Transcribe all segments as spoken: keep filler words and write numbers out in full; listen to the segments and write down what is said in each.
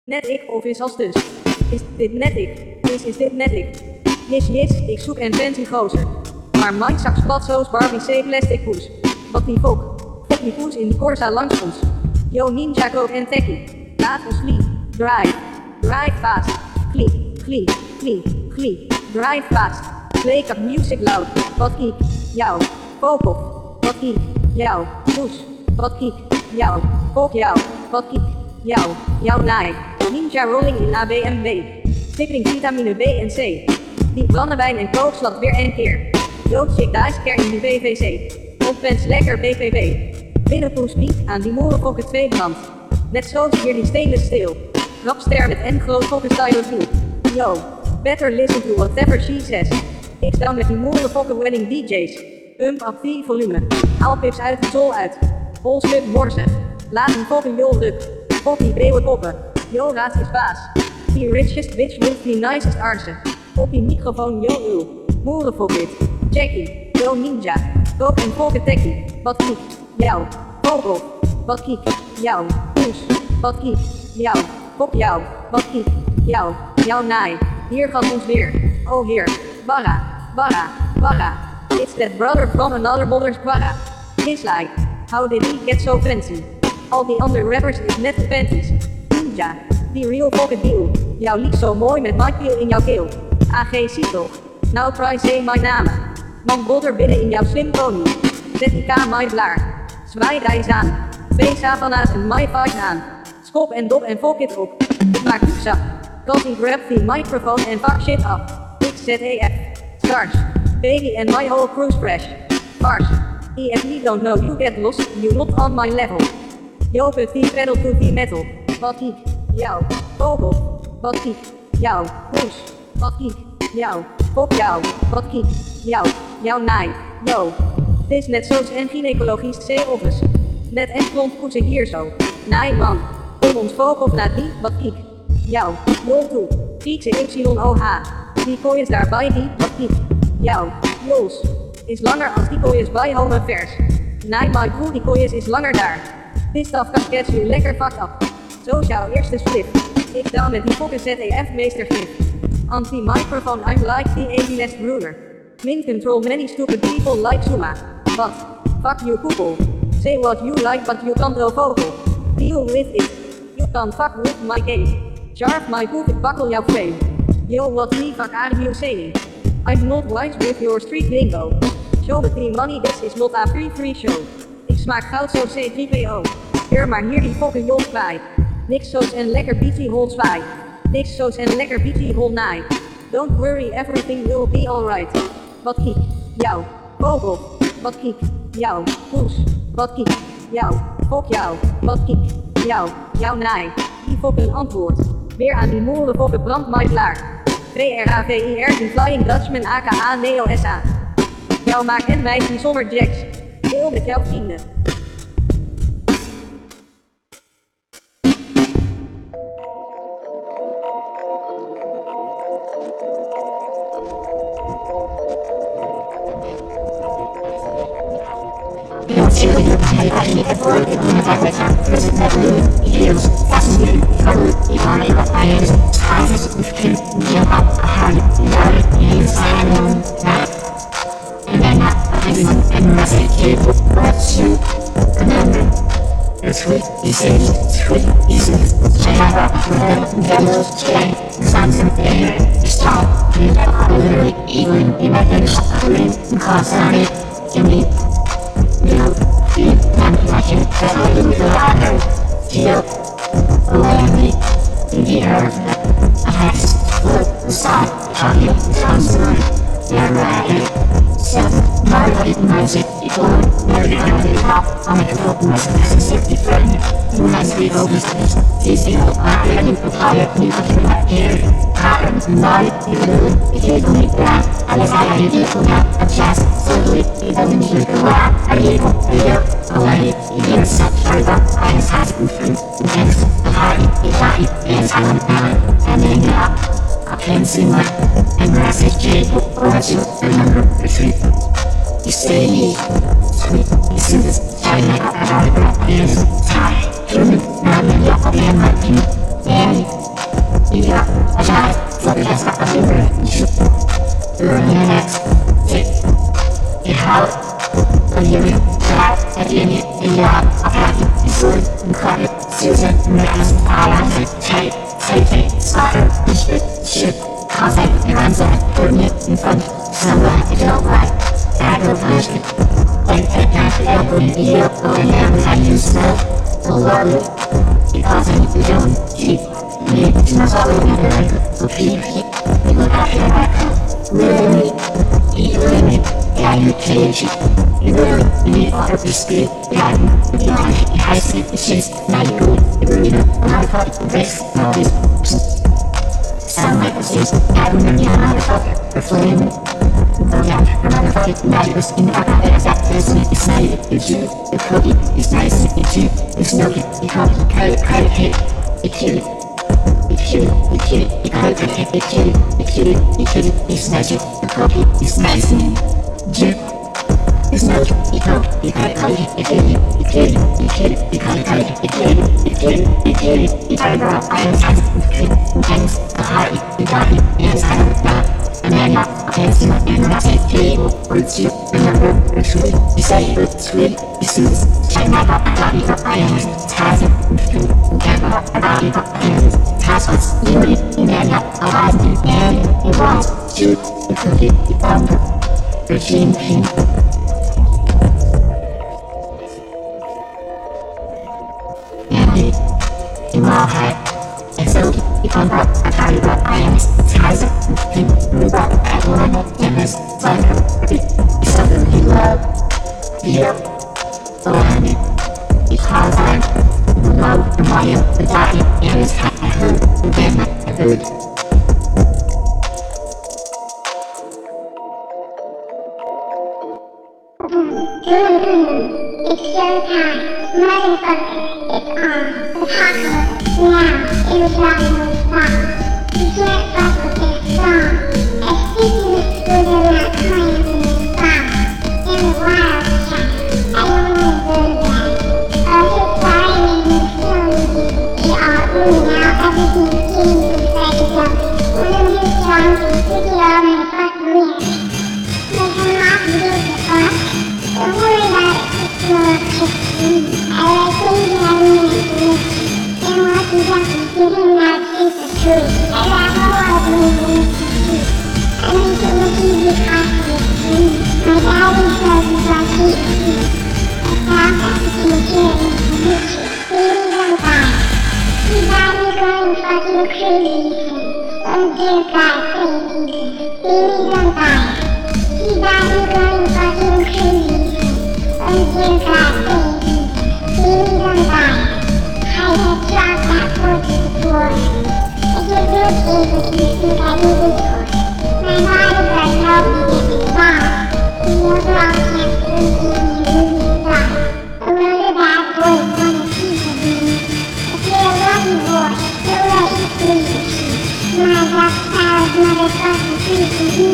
Net ik of is als dus? Is dit net ik? Is, is dit net ik? Yes, yes, ik zoek en fancy gozer. Maar mindzak spatsoos Barbie C plastic poes. Wat die fok? Fok die poes in die Corsa langs ons. Yo ninja coke en techie. Laat ons vlie. Drive. Drive fast. Glie. Glie. Glie. Glie. Drive fast. Play up music loud. Wat kiek. Jou. Fok op. Wat kiek. Jou. Poes. Wat kiek. Jou. Fok jou. Wat kiek. Jou. Jouw naai. Ninja rolling in A B M W. Stipping vitamine B en C. Die brandewijn en kook slaat weer een keer. Doodchick dice care in de B V C. Opwens lekker B V B. Binnenpoes piek aan die moerenfokken twee brand. Net zoals hier die stainless steel. Rapster met en groot fokken style vloer. Yo, better listen to whatever she says. Ik down met die moerenfokken wedding D J's. Pump up die volume. Haal pips uit de zol uit. Vol stuk morsen. Laat een fokken jol ruk. Poppy beeuwen poppen. Yo raad is baas. The richest bitch with the nicest arsen. Op die microfoon yo uw. Moerenfokket. Jackie. Yo ninja. Kook en fokken techie. Wat kiek. Jou. Vogel. Wat kiek. Jou. Poes. Wat kiek. Jou. Fok jou. Wat kiek. Jou. Jouw naai. Hier gaat ons weer. Oh heer. Barra. Barra. Barra. It's that brother from another mother's barra. His like. How did he get so fancy? Al die andere rappers is net de panties. Ninja. Die real fucking deal. Jou liegt zo mooi met my peel in jouw keel. A G zie toch. Nou try say my naam. Man bodder binnen in jouw slim pony. Zet die K my blaar. Zwaai reis aan. Twee savana's en my fight aan. Schop en dop en fok it op. Ik maak zak. Cause he grab the microphone en fuck shit up. X Z E F. Stars. Baby and my whole crew crash. Bars. E F E don't know you get lost. You not on my level. Yo put the pedal to the metal. Wat kiek. Jou. Vogel. Wat kiek. Jou. Poes. Wat kiek. Jou. Fok jou. Wat kiek. Jou. Jouw naai. Yo. Het is net zoals een gynaecologisch C-office. Net en klont poetsen hier zo. Naai man. Kom ons vogel naar die. Wat kiek. Jou. Jol toe. Griekse Y O H. Die kooi is daar bij die. Wat kiek. Jou. Jols. Is langer als die kooi is bij home vers. Naai my crew die kooi is is langer daar. Dit stuff kan get you lekker fucked up. Zo is jouw eerste split. Ik down met die fokken Z E F meestergif. Anti-microphone I'm like the A-list ruler. Min control many stupid people like Zuma. What? Fuck you people. Say what you like but you can't go vocal. Deal with it. You can't fuck with my game. Jarf my poop ik bakkel jouw frame. Yo what the fuck are you saying? I'm not wise with your street lingo. Show me the money this is not a free free show. Ik smaak goud zo C drie P O. Heur maar hier die fokken jol kwijt. Niks zo's en lekker B T hol zwaai. Niks zo's en lekker B T hol naai. Don't worry everything will be alright. Wat kiek. Jou. Vogel. Wat kiek. Jou. Poes. Wat kiek. Jou. Fok jou. Wat kiek. Jou. Jouw naai. Die fokken antwoord. Weer aan die moeren fokken brand my klaar. V R A V I R die Flying Dutchman A K A Neo S A. Jou maak en meisje zonder jacks. Deel met jouw vrienden. Sweet, easy, sweet, easy. Shara, Velo, Chain, Samson, Air, Stop, literally, even in my head, green, cause on it, give me, you, you, I'm like you, I do the water, feel, around me, in the earth, I have to look the side, how you comes on, you're right, seven, my life, magic, equal, very hungry, I'm a couple of my safety friend, who has been overseas, easy, I am a pilot, you can not hear, I am not, you know, if you don't need that, I was I am you, not a chance, so do it, it doesn't need to go out, I need to be up, already, you hear such further, I just have to free, against the party, you got it, and I want to, and then you up, I can't see my, and message cable, or I should remember the truth. You stay sweet, you see this China, I got it, and it's time, human, not many of them, like you, and soccer, and shit, shit. Cause I runs on, putting it in front. Somewhere I don't like. I go punch it. Like that guy for opening the up, going down how you smell. Oh Lord, because I don't keep me. It's not all over the like a pee pee. You look after the back up. Really, you really, yeah, you cage. You really, you need water to speed. Yeah, you know, you high sleep, the chase. Now you go, you really know. I'm not a fucking race. All these sound like a seas. I remember you, motherfucker, for flaming. Oh yeah, her motherfucking magic was in the back of it. That doesn't it? It's not it. It's you. The cookie. It's nice. It's you. It's no it. You can't cut it. Cut it. Hit it. It's you. It's you. It's you. You can't cut it. It's you. It's you. It's you. It's magic. The cookie. It's nice. It's you. It's no it. You can't. You can't cut it. It's you. It's you. It's you. You can't cut it. It's you. It's you. It's you. You can't go out. I am tired. Intense. The heart. You got it. Yes, I don't know. And then you're dancing and I say people, words you remember, it's sweet, you say it's sweet, you soothe, shine my body, body, but I am ties it, you can't go my body, but I am ties what's you need, and then you're alive, and you want, shoot, you cookie, you bump, regime, pink. And you, you all had. And so you come up, I tell you what I am, ties it, you move up, I go on it, and this, like, it's something you love, you, so I mean, because I'm, you know, the money, the daddy, and it's how I heard, and then I heard. It's showtime, motherfucker, it's on, apocalypse, now, it was rockin' with stop. You can't fuck with this song, as stickiness was in that clams in this bomb, in the wild shot, I only do that. Oh, his body made me feel me, it all ooh, now everything's getting psychedelic. One of his songs is sticky all in the fucking lyrics. Make him off and give a fuck. Don't worry about it, it's your chicken. I like things that I mean it. And once he's up, he's getting that piece of truth. I got more of me than this is truth. I make it look easy cause it's free. My daddy says it's like heat and heat. I found that you can hear it in the history. Baby, don't die. He got me going fucking crazy. Oh dear God, crazy. Baby, don't die. He got me going fucking crazy. Oh dear God, baby, baby don't die. I had dropped that board to the floor. If you're good, Ava, do you think I need this for? My bodyguard helped me get this ball. The overall can't prove even your movie star. A load of bad boys want a piece of me. If you're a lucky boy, he'll let you sleep with me. My duck salad motherfucking food for me.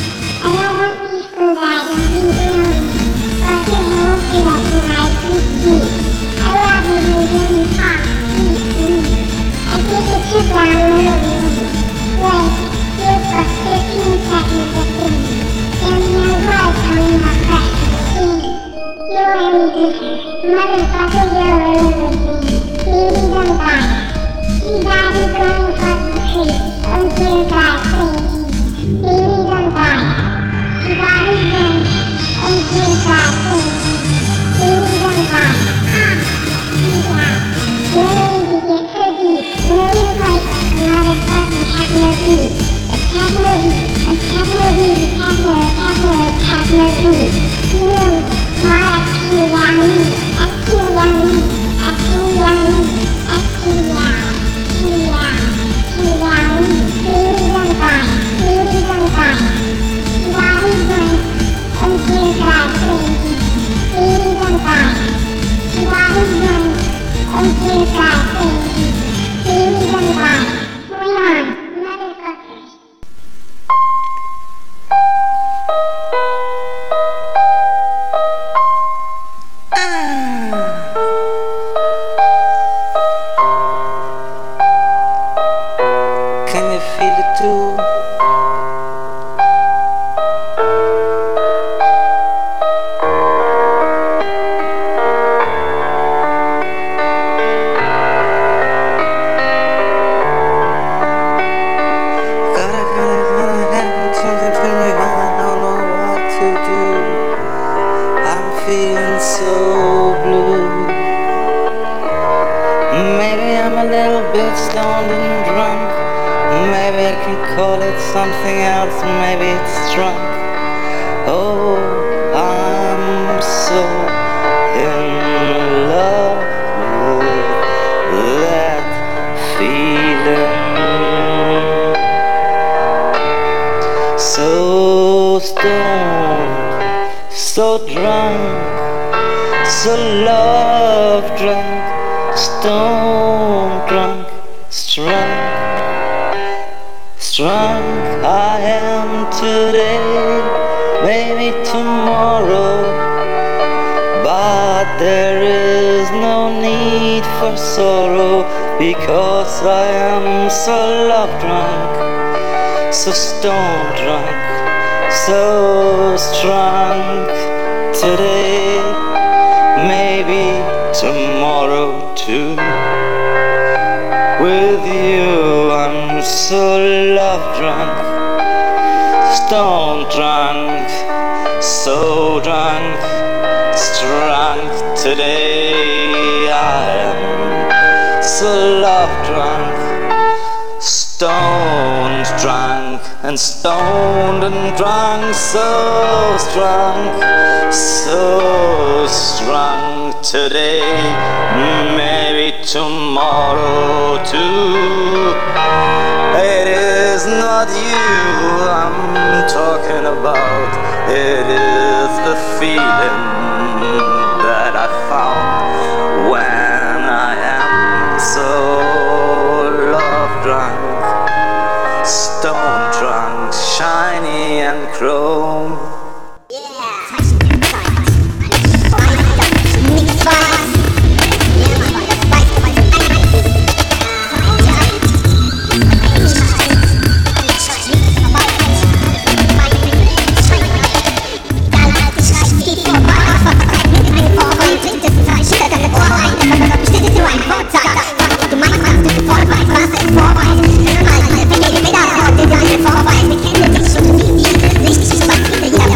I don't want beef so that I don't eat really. Fuck your whole shit up when I sleep deep. I love you when you talk deep to me. I take a trip down memory lane. Wait, here for fifteen seconds of fame. Tell me your blood, tell me how fresh the scene. You're any different. Motherfucker, you're everything. Baby, don't die. He died is going fucking crazy. Oh dear God, crazy. Baby, don't die. He died is going. Oh dear God, crazy. Baby, don't die. Ah, he's out. You're ready to get so deep. Know your place, a motherfucking techno beat. A techno beat, a techno beat, a techno, a techno, a techno beat. You know, smart X Q young me, X Q young me, X Q young me, X Q young, Q young, Q young me. Baby, don't die. Baby, don't die. He died is going. Oh dear God, crazy. Baby, don't die. He died is going. Oh dear God, crazy. Baby, don't die. Going on, motherfuckers. Can you feel it too? stoned and drunk. Maybe I can call it something else, maybe it's drunk. Oh, I'm so in love with that feeling. So stoned, so drunk, so love drunk, stone drunk, strunk, strunk I am today, maybe tomorrow, but there is no need for sorrow, because I am so love drunk, so stone drunk, so strunk today, maybe tomorrow too. With you I'm so love drunk, stone drunk, so drunk, strunk today. I am so love drunk, stoned drunk, and stoned and drunk, so drunk, so strunk today, maybe tomorrow too. It is not you I'm talking about, it is the feeling that I found when I am so love drunk, stone drunk, shiny and chrome. Richtig, was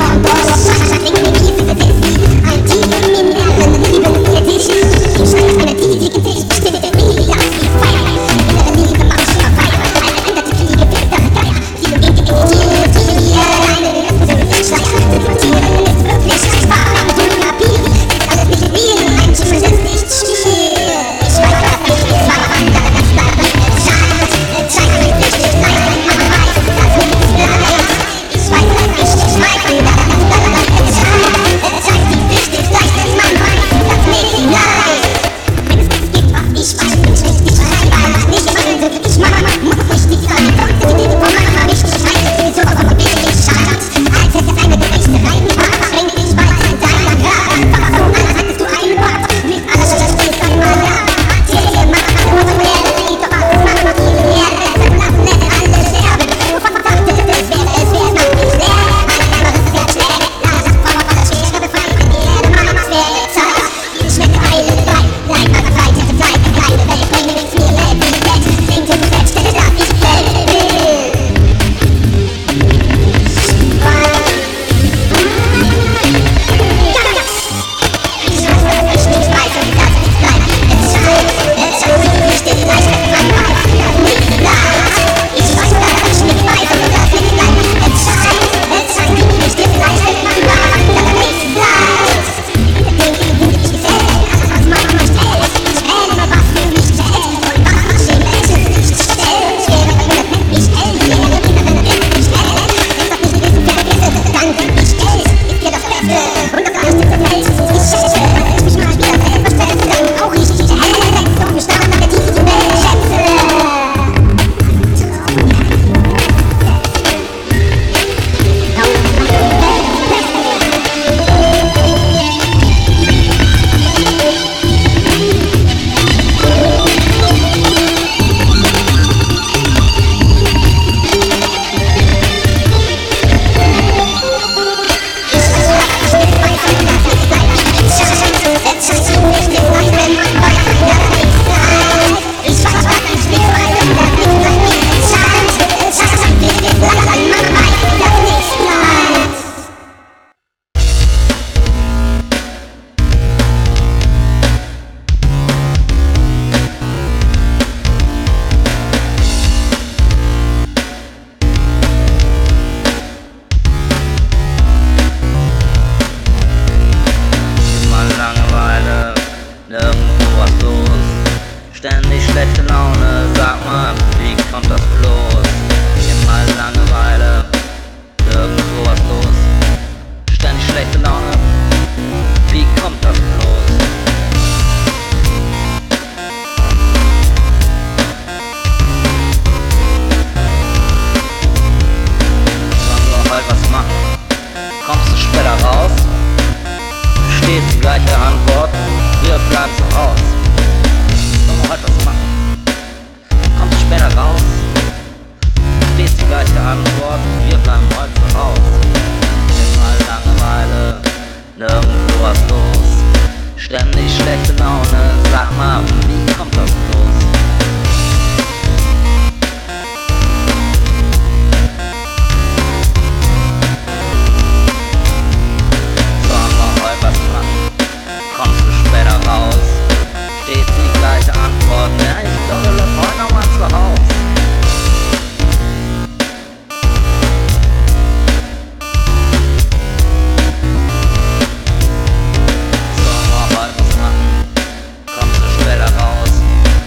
Antwort, wir bleiben heute zu Hause. Immer Langeweile, nirgendwo was los. Ständig schlechte Laune, sag mal, wie kommt das bloß? Sollen wir heute was machen? Kommst du später raus? Steht die gleiche Antwort, ja, ich glaube, wir bleiben heute noch mal zu Hause. Sollen wir heute was machen? Kommst du später raus?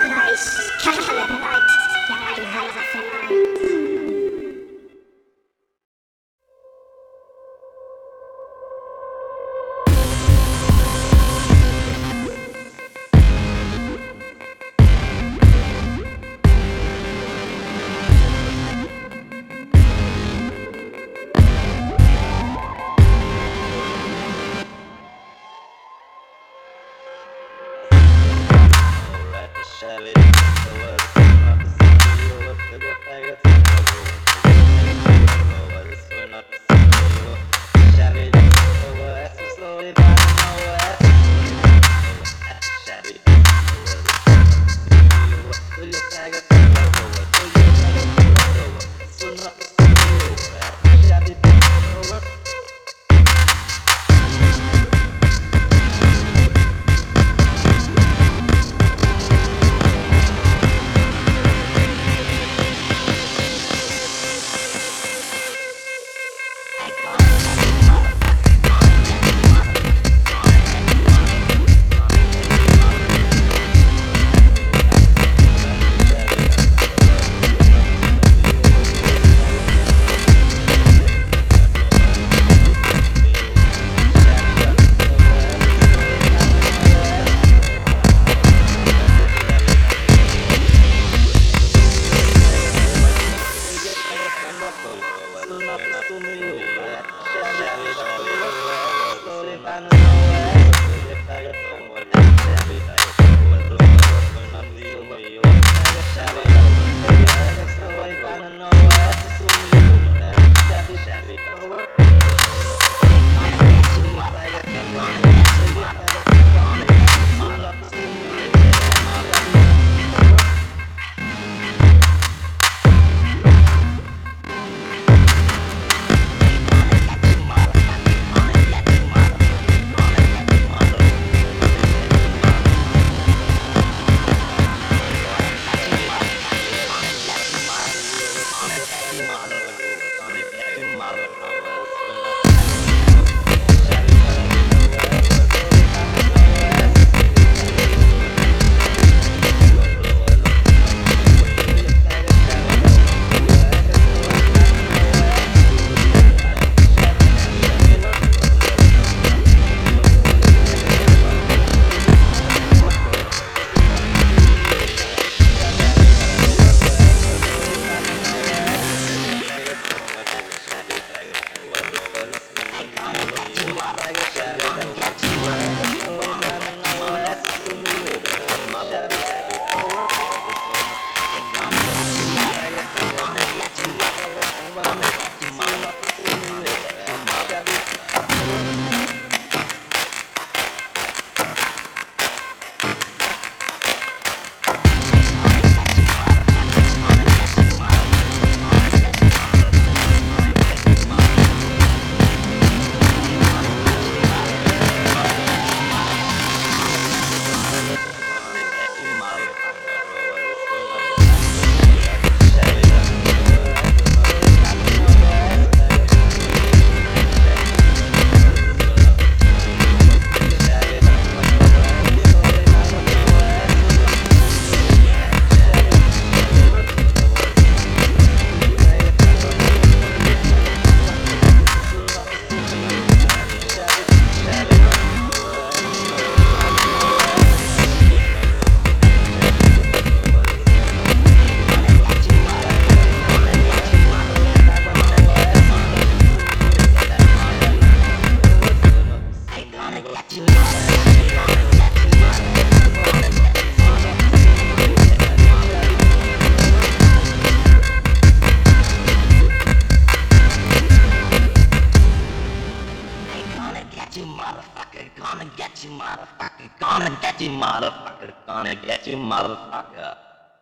motherfucker, gonna get you, motherfucker, gonna get you, motherfucker.